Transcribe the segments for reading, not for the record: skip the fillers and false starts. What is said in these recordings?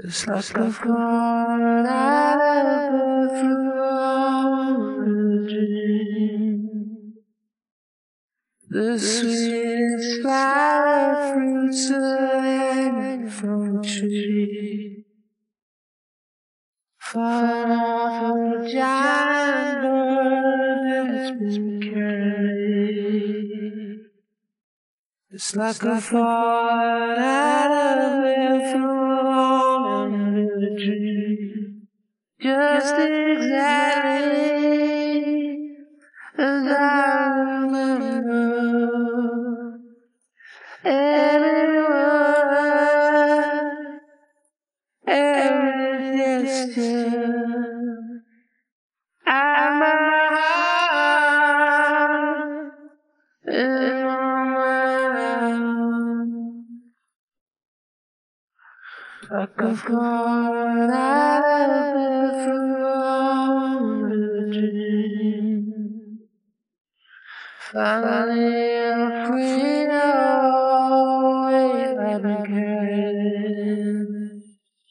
It's like a fall out of a dream. The sweetest flower fruits hanging from a tree. Falling off of a giant bird that's been carried. It's like a fall out of a dream. Just exactly as I remember. Every word, every gesture, and my heart is on my own. Like a fall out of a dream. Finally I'm free away I've been carried.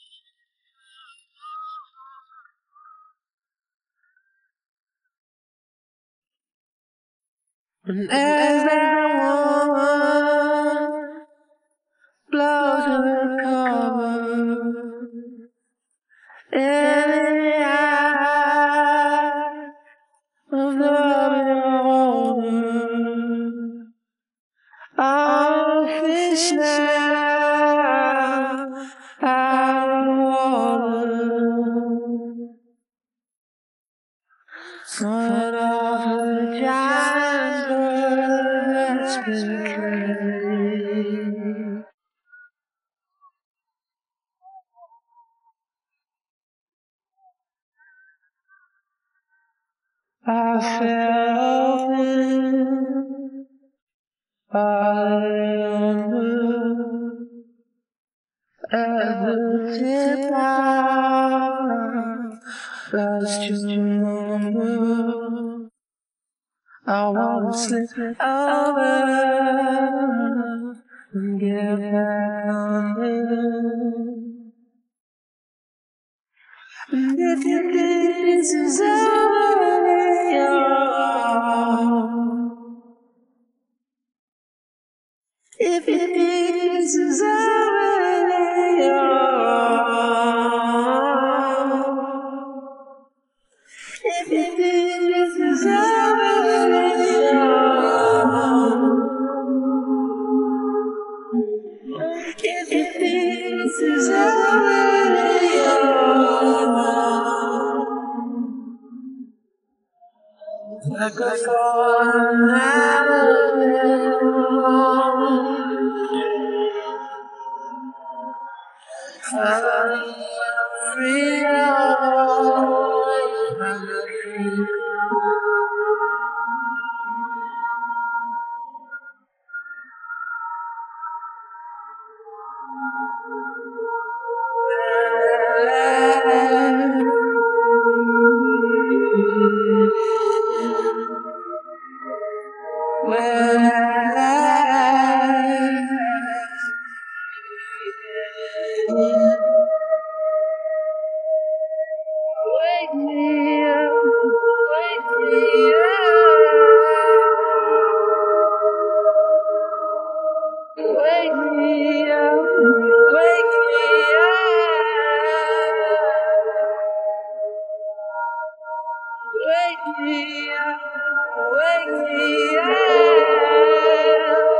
And as that one blows her cover in the eye of the beholder, all fish now out of water. Son of a giant bird that's been carried. I fell open, under, at the tip line, lost your number. I wanna slip over and get back under. And if you think this is over, if you think this is over, if you think this is over, if you think this is like a falling out of freedom. Wake me up, wake me up, wake me up, wake me up, wake me up, wake me up.